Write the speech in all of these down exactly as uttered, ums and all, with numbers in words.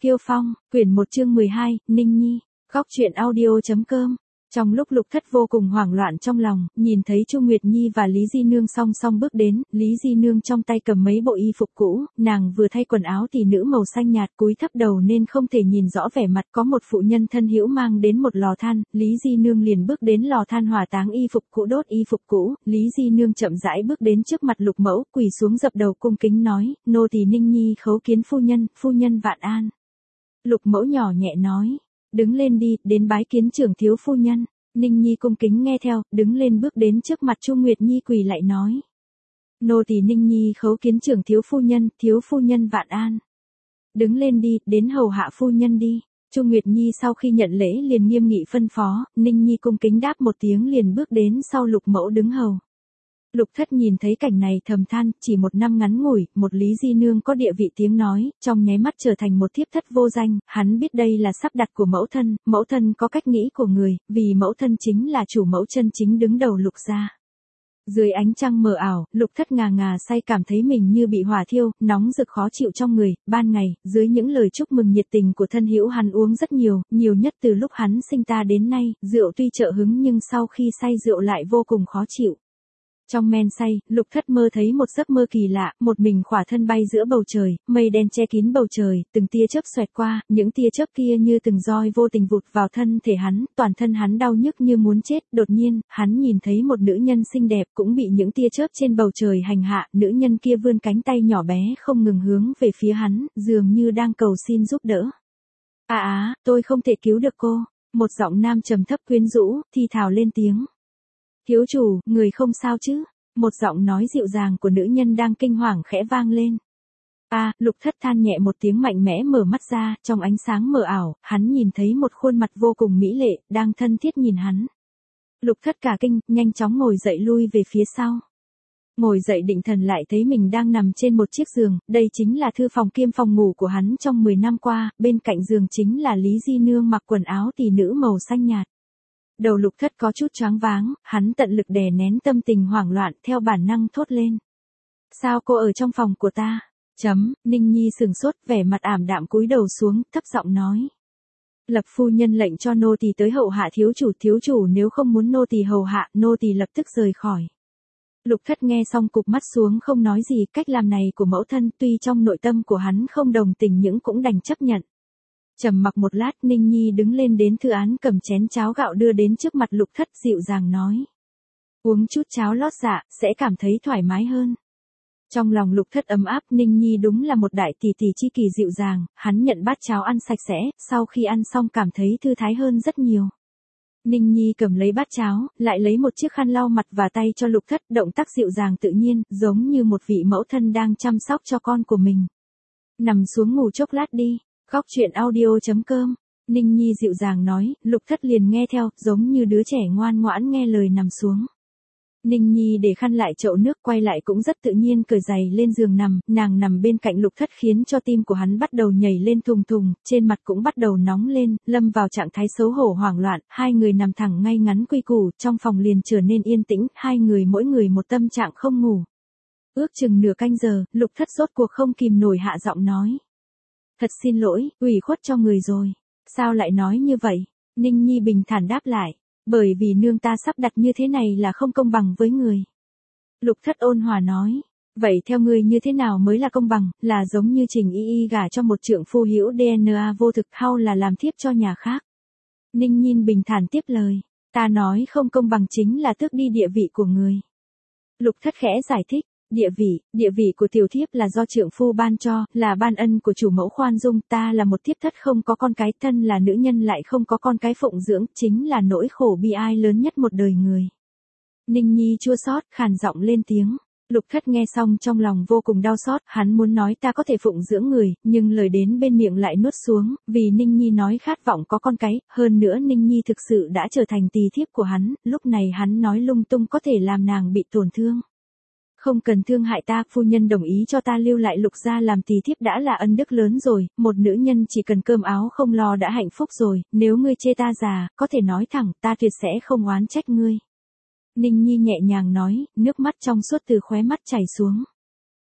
Kiêu Phong, quyển một chương mười hai, Ninh Nhi, góc truyện audio chấm com. Trong lúc Lục Thất vô cùng hoảng loạn trong lòng, nhìn thấy Chu Nguyệt Nhi và Lý Di Nương song song bước đến, Lý Di Nương trong tay cầm mấy bộ y phục cũ, nàng vừa thay quần áo tỷ nữ màu xanh nhạt, cúi thấp đầu nên không thể nhìn rõ vẻ mặt. Có một phụ nhân thân hữu mang đến một lò than, Lý Di Nương liền bước đến lò than hỏa táng y phục cũ, đốt y phục cũ. Lý Di Nương chậm rãi bước đến trước mặt Lục Mẫu, quỳ xuống dập đầu cung kính nói, nô tỳ Ninh Nhi khấu kiến phu nhân, phu nhân vạn an. Lục Mẫu nhỏ nhẹ nói, đứng lên đi, đến bái kiến trưởng thiếu phu nhân. Ninh Nhi cung kính nghe theo, đứng lên bước đến trước mặt Chu Nguyệt Nhi quỳ lại nói. Nô tỳ Ninh Nhi khấu kiến trưởng thiếu phu nhân, thiếu phu nhân vạn an. Đứng lên đi, đến hầu hạ phu nhân đi. Chu Nguyệt Nhi sau khi nhận lễ liền nghiêm nghị phân phó, Ninh Nhi cung kính đáp một tiếng liền bước đến sau Lục Mẫu đứng hầu. Lục Thất nhìn thấy cảnh này thầm than, chỉ một năm ngắn ngủi, một Lý Di Nương có địa vị tiếng nói, trong nháy mắt trở thành một thiếp thất vô danh, hắn biết đây là sắp đặt của mẫu thân, mẫu thân có cách nghĩ của người, vì mẫu thân chính là chủ mẫu chân chính đứng đầu Lục gia. Dưới ánh trăng mờ ảo, Lục Thất ngà ngà say cảm thấy mình như bị hỏa thiêu, nóng rực khó chịu trong người. Ban ngày, dưới những lời chúc mừng nhiệt tình của thân hữu hắn uống rất nhiều, nhiều nhất từ lúc hắn sinh ta đến nay, rượu tuy trợ hứng nhưng sau khi say rượu lại vô cùng khó chịu. Trong men say, Lục Thất mơ thấy một giấc mơ kỳ lạ, một mình khỏa thân bay giữa bầu trời, mây đen che kín bầu trời, từng tia chớp xoẹt qua, những tia chớp kia như từng roi vô tình vụt vào thân thể hắn, toàn thân hắn đau nhức như muốn chết. Đột nhiên, hắn nhìn thấy một nữ nhân xinh đẹp cũng bị những tia chớp trên bầu trời hành hạ, nữ nhân kia vươn cánh tay nhỏ bé không ngừng hướng về phía hắn, dường như đang cầu xin giúp đỡ. À á, tôi không thể cứu được cô. Một giọng nam trầm thấp quyến rũ, thì thào lên tiếng. Thiếu chủ, người không sao chứ? Một giọng nói dịu dàng của nữ nhân đang kinh hoàng khẽ vang lên. À, Lục Thất than nhẹ một tiếng mạnh mẽ mở mắt ra, trong ánh sáng mờ ảo, hắn nhìn thấy một khuôn mặt vô cùng mỹ lệ, đang thân thiết nhìn hắn. Lục Thất cả kinh, nhanh chóng ngồi dậy lui về phía sau. Ngồi dậy định thần lại thấy mình đang nằm trên một chiếc giường, đây chính là thư phòng kiêm phòng ngủ của hắn trong mười năm qua, bên cạnh giường chính là Lý Di Nương mặc quần áo tỷ nữ màu xanh nhạt. Đầu Lục Thất có chút choáng váng, hắn tận lực đè nén tâm tình hoảng loạn, theo bản năng thốt lên. Sao cô ở trong phòng của ta? Chấm, Ninh Nhi sừng sốt, vẻ mặt ảm đạm cúi đầu xuống, thấp giọng nói. Lập phu nhân lệnh cho nô tỳ tới hầu hạ thiếu chủ, thiếu chủ nếu không muốn nô tỳ hầu hạ, nô tỳ lập tức rời khỏi. Lục Thất nghe xong cụp mắt xuống không nói gì, cách làm này của mẫu thân tuy trong nội tâm của hắn không đồng tình nhưng cũng đành chấp nhận. Trầm mặc một lát, Ninh Nhi đứng lên đến thư án cầm chén cháo gạo đưa đến trước mặt Lục Thất dịu dàng nói. Uống chút cháo lót dạ, sẽ cảm thấy thoải mái hơn. Trong lòng Lục Thất ấm áp, Ninh Nhi đúng là một đại tỷ tỷ chi kỳ dịu dàng, hắn nhận bát cháo ăn sạch sẽ, sau khi ăn xong cảm thấy thư thái hơn rất nhiều. Ninh Nhi cầm lấy bát cháo, lại lấy một chiếc khăn lau mặt và tay cho Lục Thất, động tác dịu dàng tự nhiên, giống như một vị mẫu thân đang chăm sóc cho con của mình. Nằm xuống ngủ chốc lát đi. Góc truyện audio chấm com. Ninh Nhi dịu dàng nói, Lục Thất liền nghe theo, giống như đứa trẻ ngoan ngoãn nghe lời nằm xuống. Ninh Nhi để khăn lại chậu nước, quay lại cũng rất tự nhiên cởi giày lên giường nằm, nàng nằm bên cạnh Lục Thất khiến cho tim của hắn bắt đầu nhảy lên thùng thùng, trên mặt cũng bắt đầu nóng lên, lâm vào trạng thái xấu hổ hoảng loạn, hai người nằm thẳng ngay ngắn quy củ, trong phòng liền trở nên yên tĩnh, hai người mỗi người một tâm trạng không ngủ. Ước chừng nửa canh giờ, Lục Thất rốt cuộc không kìm nổi hạ giọng nói. Thật xin lỗi, ủy khuất cho người rồi. Sao lại nói như vậy? Ninh Nhi bình thản đáp lại. Bởi vì nương ta sắp đặt như thế này là không công bằng với người. Lục Thất ôn hòa nói. Vậy theo ngươi như thế nào mới là công bằng, là giống như Trình Y Y gả cho một trượng phu hữu đê en a vô thực hay là làm thiếp cho nhà khác? Ninh Nhi bình thản tiếp lời. Ta nói không công bằng chính là tước đi địa vị của người. Lục Thất khẽ giải thích. Địa vị, địa vị của tiểu thiếp là do trượng phu ban cho, là ban ân của chủ mẫu khoan dung, ta là một thiếp thất không có con cái, thân là nữ nhân lại không có con cái phụng dưỡng, chính là nỗi khổ bi ai lớn nhất một đời người. Ninh Nhi chua xót, khàn giọng lên tiếng. Lục Thất nghe xong trong lòng vô cùng đau xót, hắn muốn nói ta có thể phụng dưỡng người, nhưng lời đến bên miệng lại nuốt xuống, vì Ninh Nhi nói khát vọng có con cái, hơn nữa Ninh Nhi thực sự đã trở thành tỳ thiếp của hắn, lúc này hắn nói lung tung có thể làm nàng bị tổn thương. Không cần thương hại ta, phu nhân đồng ý cho ta lưu lại Lục gia làm tỳ thiếp đã là ân đức lớn rồi, một nữ nhân chỉ cần cơm áo không lo đã hạnh phúc rồi, nếu ngươi chê ta già, có thể nói thẳng, ta tuyệt sẽ không oán trách ngươi. Ninh Nhi nhẹ nhàng nói, nước mắt trong suốt từ khóe mắt chảy xuống.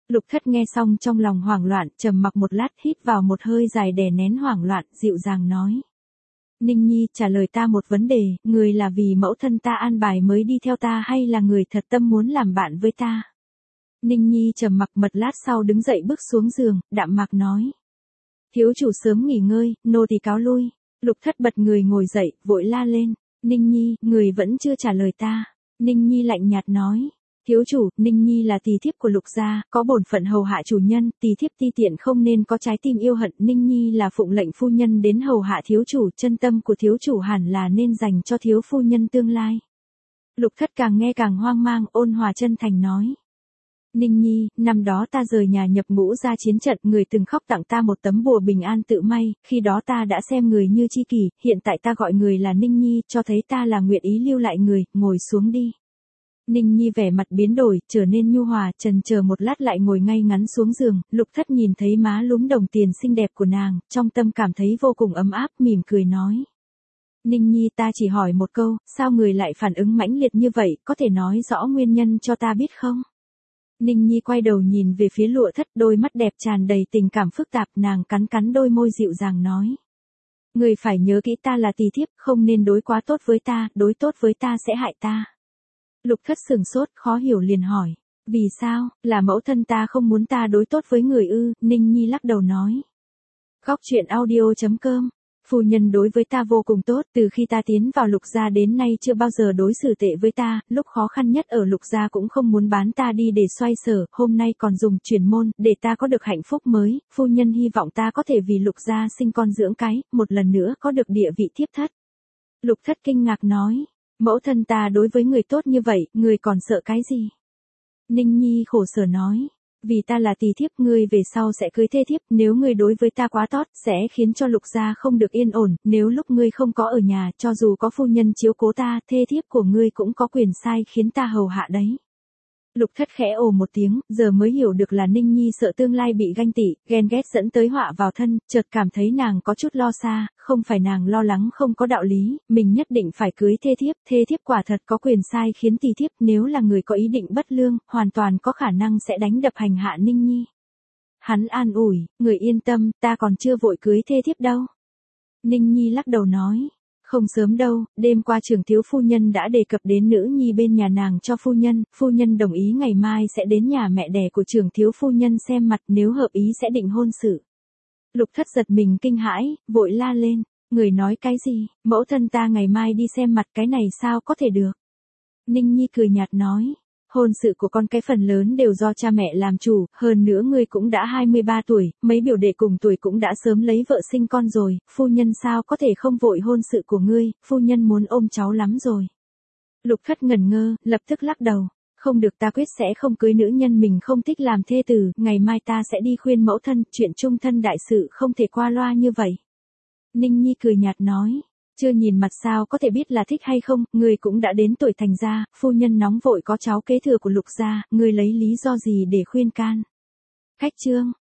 Lục Thất nghe xong trong lòng hoảng loạn, trầm mặc một lát, hít vào một hơi dài đè nén hoảng loạn, dịu dàng nói. Ninh Nhi, trả lời ta một vấn đề, người là vì mẫu thân ta an bài mới đi theo ta hay là người thật tâm muốn làm bạn với ta? Ninh Nhi trầm mặc một lát sau đứng dậy bước xuống giường, đạm mạc nói. Thiếu chủ sớm nghỉ ngơi, nô tỳ cáo lui. Lục Thất bật người ngồi dậy, vội la lên. Ninh Nhi, người vẫn chưa trả lời ta. Ninh Nhi lạnh nhạt nói. Thiếu chủ, Ninh Nhi là tỳ thiếp của Lục gia, có bổn phận hầu hạ chủ nhân, tỳ thiếp ti tiện không nên có trái tim yêu hận. Ninh Nhi là phụng lệnh phu nhân đến hầu hạ thiếu chủ, chân tâm của thiếu chủ hẳn là nên dành cho thiếu phu nhân tương lai. Lục Thất càng nghe càng hoang mang, ôn hòa chân thành nói. Ninh Nhi, năm đó ta rời nhà nhập ngũ ra chiến trận, người từng khóc tặng ta một tấm bùa bình an tự may, khi đó ta đã xem người như tri kỷ, hiện tại ta gọi người là Ninh Nhi, cho thấy ta là nguyện ý lưu lại người, ngồi xuống đi. Ninh Nhi vẻ mặt biến đổi, trở nên nhu hòa, trần chờ một lát lại ngồi ngay ngắn xuống giường, Lục Thất nhìn thấy má lúm đồng tiền xinh đẹp của nàng, trong tâm cảm thấy vô cùng ấm áp, mỉm cười nói. Ninh Nhi, ta chỉ hỏi một câu, sao người lại phản ứng mãnh liệt như vậy, có thể nói rõ nguyên nhân cho ta biết không? Ninh Nhi quay đầu nhìn về phía Lụa Thất, đôi mắt đẹp tràn đầy tình cảm phức tạp, nàng cắn cắn đôi môi dịu dàng nói. Người phải nhớ kỹ ta là tỳ thiếp, không nên đối quá tốt với ta, đối tốt với ta sẽ hại ta. Lục Thất sừng sốt, khó hiểu liền hỏi. Vì sao, là mẫu thân ta không muốn ta đối tốt với người ư? Ninh Nhi lắc đầu nói. Góc truyện audio chấm com. Phu nhân đối với ta vô cùng tốt, từ khi ta tiến vào Lục gia đến nay chưa bao giờ đối xử tệ với ta, lúc khó khăn nhất ở Lục gia cũng không muốn bán ta đi để xoay sở, hôm nay còn dùng chuyển môn, để ta có được hạnh phúc mới, phu nhân hy vọng ta có thể vì Lục gia sinh con dưỡng cái, một lần nữa có được địa vị thiếp thất. Lục Thất kinh ngạc nói, mẫu thân ta đối với người tốt như vậy, người còn sợ cái gì? Ninh Nhi khổ sở nói. Vì ta là tỳ thiếp, ngươi về sau sẽ cưới thê thiếp, nếu ngươi đối với ta quá tốt, sẽ khiến cho Lục gia không được yên ổn, nếu lúc ngươi không có ở nhà, cho dù có phu nhân chiếu cố ta, thê thiếp của ngươi cũng có quyền sai khiến ta hầu hạ đấy. Lục Thất khẽ ồ một tiếng, giờ mới hiểu được là Ninh Nhi sợ tương lai bị ganh tị, ghen ghét dẫn tới họa vào thân, chợt cảm thấy nàng có chút lo xa, không phải nàng lo lắng không có đạo lý, mình nhất định phải cưới thê thiếp, thê thiếp quả thật có quyền sai khiến tỳ thiếp, nếu là người có ý định bất lương, hoàn toàn có khả năng sẽ đánh đập hành hạ Ninh Nhi. Hắn an ủi, người yên tâm, ta còn chưa vội cưới thê thiếp đâu. Ninh Nhi lắc đầu nói. Không sớm đâu, đêm qua trưởng thiếu phu nhân đã đề cập đến nữ nhi bên nhà nàng cho phu nhân, phu nhân đồng ý ngày mai sẽ đến nhà mẹ đẻ của trưởng thiếu phu nhân xem mặt, nếu hợp ý sẽ định hôn sự. Lục Thất giật mình kinh hãi, vội la lên, người nói cái gì, mẫu thân ta ngày mai đi xem mặt, cái này sao có thể được. Ninh Nhi cười nhạt nói. Hôn sự của con cái phần lớn đều do cha mẹ làm chủ, hơn nữa ngươi cũng đã hai mươi ba tuổi, mấy biểu đệ cùng tuổi cũng đã sớm lấy vợ sinh con rồi, phu nhân sao có thể không vội hôn sự của ngươi, phu nhân muốn ôm cháu lắm rồi. Lục Thất ngẩn ngơ, lập tức lắc đầu, không được, ta quyết sẽ không cưới nữ nhân mình không thích làm thê tử, ngày mai ta sẽ đi khuyên mẫu thân, chuyện chung thân đại sự không thể qua loa như vậy. Ninh Nhi cười nhạt nói. Chưa nhìn mặt sao có thể biết là thích hay không, người cũng đã đến tuổi thành gia, phu nhân nóng vội có cháu kế thừa của Lục gia, người lấy lý do gì để khuyên can. Khách chương.